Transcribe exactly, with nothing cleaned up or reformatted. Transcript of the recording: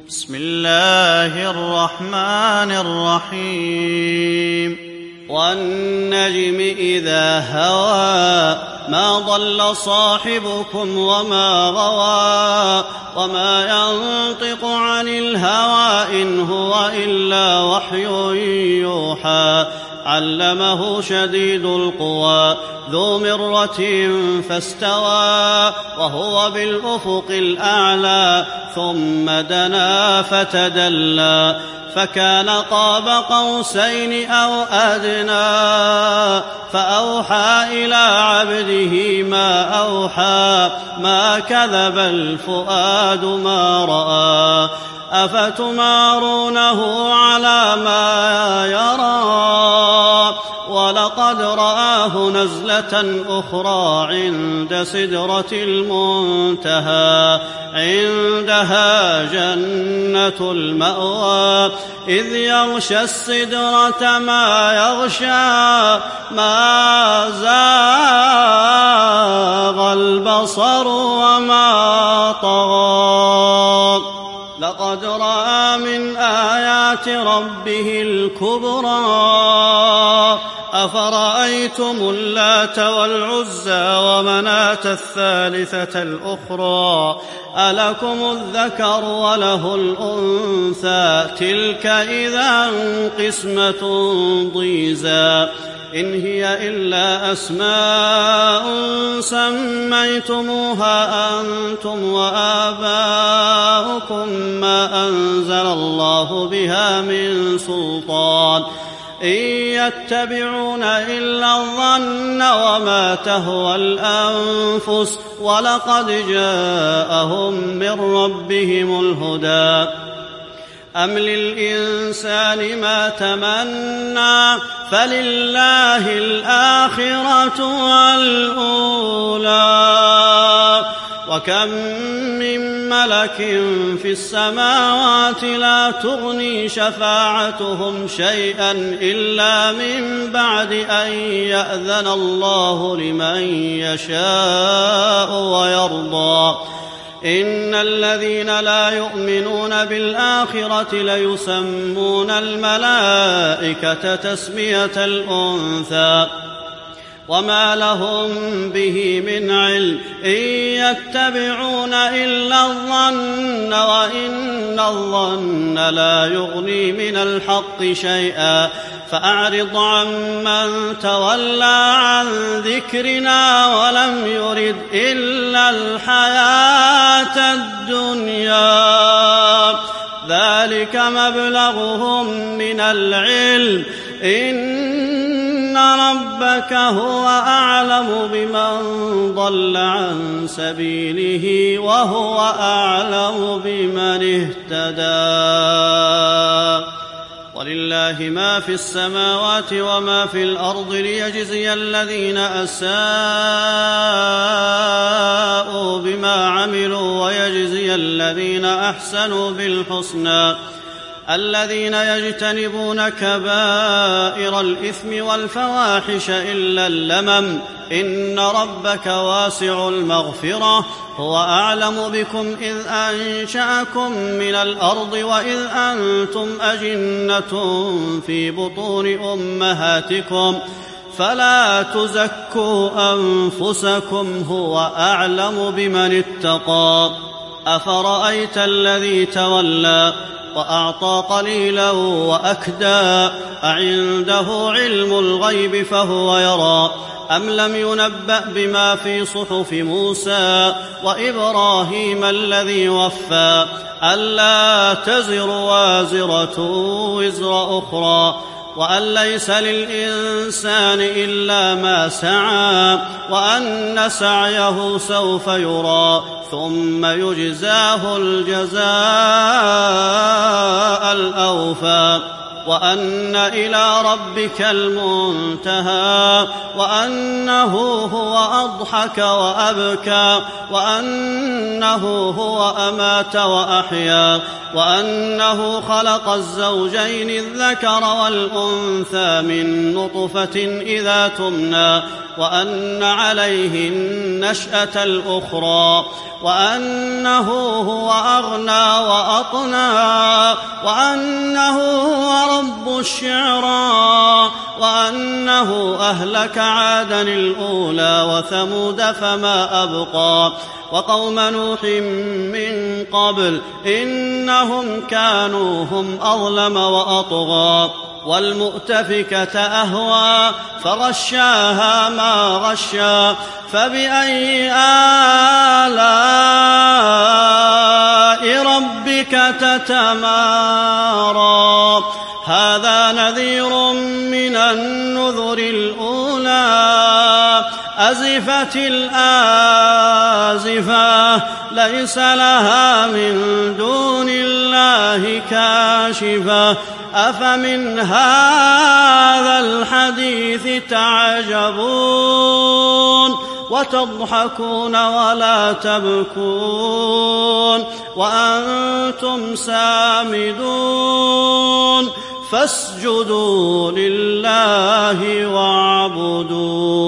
بسم الله الرحمن الرحيم والنجم إذا هوى ما ضل صاحبكم وما غوى وما ينطق عن الهوى إن هو إلا وحي يوحى علمه شديد القوى ذو مرة فاستوى وهو بالأفق الأعلى ثم دنا فتدلى فكان قاب قوسين أو أدنى فأوحى إلى عبده ما أوحى ما كذب الفؤاد ما رأى أفتمارونه على ما يرى ولقد رآه نزلة أخرى عند سدرة المنتهى عندها جنة المأوى إذ يغشى السدرة ما يغشى ما زاغ البصر وما طغى لقد رأى من آيات ربه الكبرى أفرأيتم اللات والعزى ومناة الثالثة الأخرى ألكم الذكر وله الأنثى تلك إذا قسمة ضيزى إن هي إلا أسماء سميتموها أنتم وآباؤكم ما أنزل الله بها من سلطان إن يتبعون إلا الظن وما تهوى الأنفس ولقد جاءهم من ربهم الهدى أم للإنسان ما تمنى فلله الآخرة والأولى وكم من ملك في السماوات لا تغني شفاعتهم شيئا إلا من بعد أن يأذن الله لمن يشاء ويرضى إن الذين لا يؤمنون بالآخرة ليسمون الملائكة تسمية الأنثى وما لهم به من علم إن يتبعون إلا الظن وإن الظن لا يغني من الحق شيئا فأعرض عمن تولى عن ذكرنا ولم يرد إلا الحياة الدنيا ذلك مبلغهم من العلم إن ربك هو أعلم بمن ضل عن سبيله وهو أعلم بمن اهتدى ولله ما في السماوات وما في الأرض ليجزي الذين أساءوا بما عملوا ويجزي الذين أحسنوا بالحسنى الذين يجتنبون كبائر الإثم والفواحش إلا اللمم إن ربك واسع المغفرة هو أعلم بكم إذ أنشأكم من الأرض وإذ أنتم أجنة في بطون أمهاتكم فلا تزكوا أنفسكم هو أعلم بمن اتقى أفرأيت الذي تولى وأعطى قليلا وأكدى أعنده علم الغيب فهو يرى أم لم ينبأ بما في صحف موسى وإبراهيم الذي وفى ألا تزر وازرة وزر أخرى وأن ليس للإنسان إلا ما سعى وأن سعيه سوف يرى ثم يجزاه الجزاء الأوفى وأن إلى ربك المنتهى وأنه هو أضحك وأبكى وأنه هو أمات وأحيا وأنه خلق الزوجين الذكر والأنثى من نطفة إذا تمنى وأن عليه النشأة الأخرى وأنه هو أغنى وأطنى وأنه هو رب الشعرى وأنه أهلك عادا الأولى وثمود فما أبقى وقوم نوح من قبل إنهم كانوا هم أظلم وأطغى والمؤتفكة أهوى فغشاها ما غشى فبأي آلاء ربك تتمارى هذا نذير من النذر الأولى أزفت الآزفة ليس لها من دون الله كاشفة أفمن هذا الحديث تعجبون وتضحكون ولا تبكون وأنتم سامدون فاسجدوا لله واعبدوا